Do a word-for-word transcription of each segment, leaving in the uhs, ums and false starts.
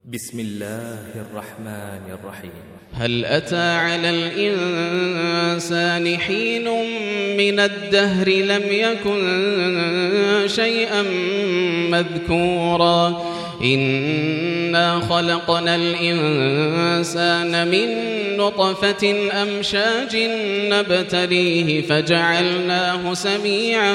بسم الله الرحمن الرحيم. هل أتى على الإنسان حين من الدهر لم يكن شيئا مذكورا إنا خلقنا الإنسان من نطفة أمشاج نبتليه فجعلناه سميعا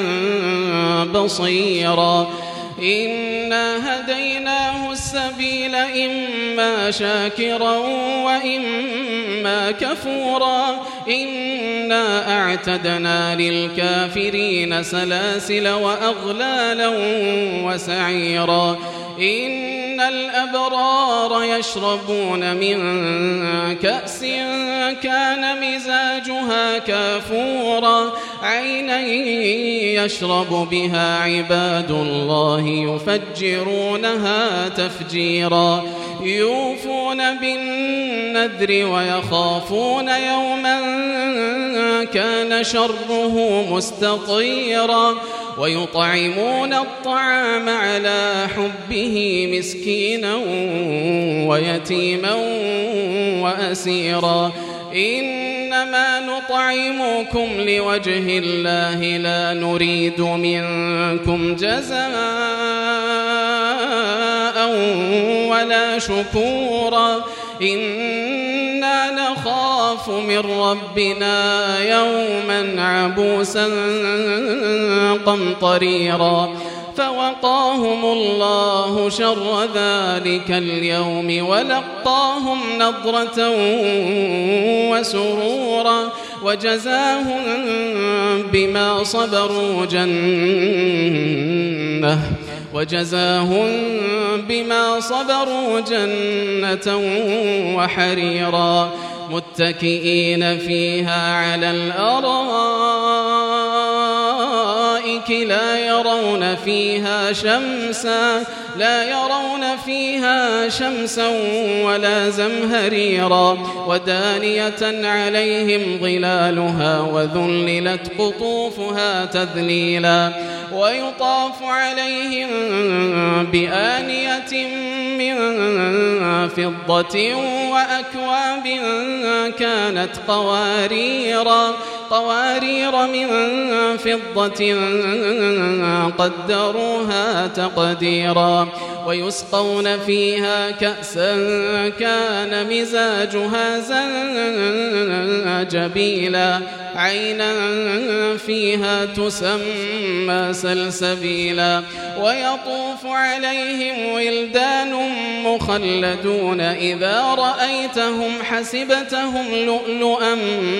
بصيرا إنا هديناه السبيل إما شاكرا وإما كفورا إنا أعتدنا للكافرين سلاسل وأغلالا وسعيرا إن الأبرار يشربون من كأس كان مزاجها كافورا عينا يشرب بها عباد الله يفجرونها تفجيرا يوفون بالنذر ويخافون يوما كان شره مستطيرا ويطعمون الطعام على حبه مسكينا ويتيما وأسيرا إنما نطعمكم لوجه الله لا نريد منكم جزاء ولا شكورا إنا نخاف من ربنا يوما عبوسا قمطريرا فوقاهم الله شر ذلك اليوم ولقاهم نضرة وسرورا وجزاهم بما صبروا جنة وجزاهم بما صبروا جنة وحريرا متكئين فيها على الأرائك لا يرون فيها شمسا لا يرون فيها شمسا ولا زمهريرا ودانية عليهم ظلالها وذللت قطوفها تذليلا ويطاف عليهم بآنية من فضة وأكواب كانت قواريرا قوارير من فضة قدروها تقديرا ويسقون فيها كأسا كان مزاجها زنجبيلا عينا فيها تسمى سلسبيلا ويطوف عليهم ولدان مخلدون إذا رأيتهم حسبتهم لؤلؤا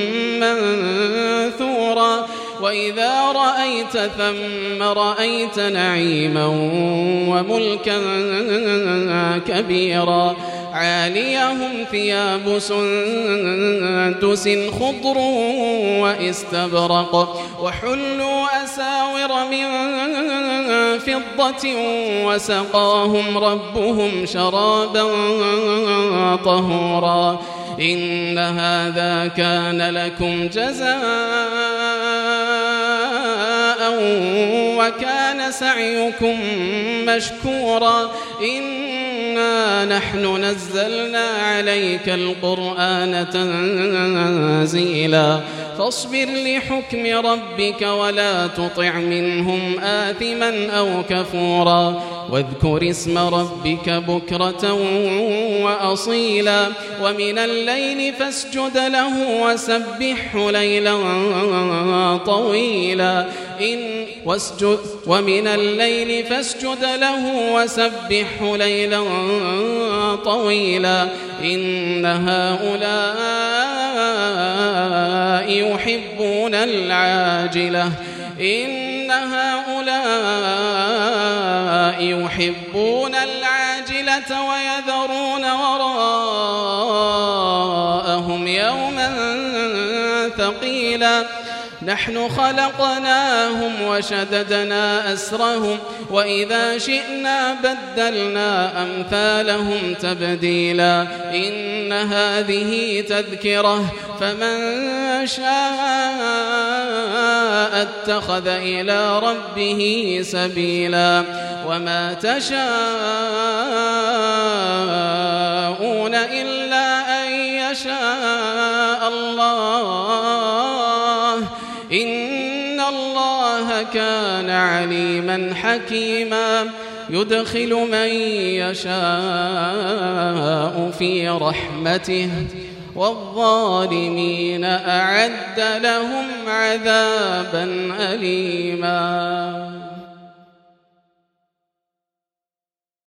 منثورا وإذا رأيت ثم رأيت نعيما وملكا كبيرا عاليهم ثياب سندس خضر واستبرق وحلوا أساور من فضة وسقاهم ربهم شرابا طهورا إن هذا كان لكم جزاء وكان سعيكم مشكورا إنا نحن نزلنا عليك القرآن تنزيلا فاصبر لحكم ربك ولا تطع منهم آثما أو كفورا واذكر اسم ربك بكرة وأصيلا ومن الليل فاسجد له وسبحه ليلا طويلا إن واسجد ومن الليل فاسجد له وسبحه ليلا طويلا إن هؤلاء يحبون العاجلة إن هؤلاء يحبون العاجلة ويذرون وراءهم يوما ثقيلا نحن خلقناهم وشددنا أسرهم وإذا شئنا بدلنا أمثالهم تبديلا إن هذه تذكرة فمن شاء اتخذ إلى ربه سبيلا وما تشاء إن الله كان عليما حكيما يدخل من يشاء في رحمته والظالمين أعد لهم عذابا أليما.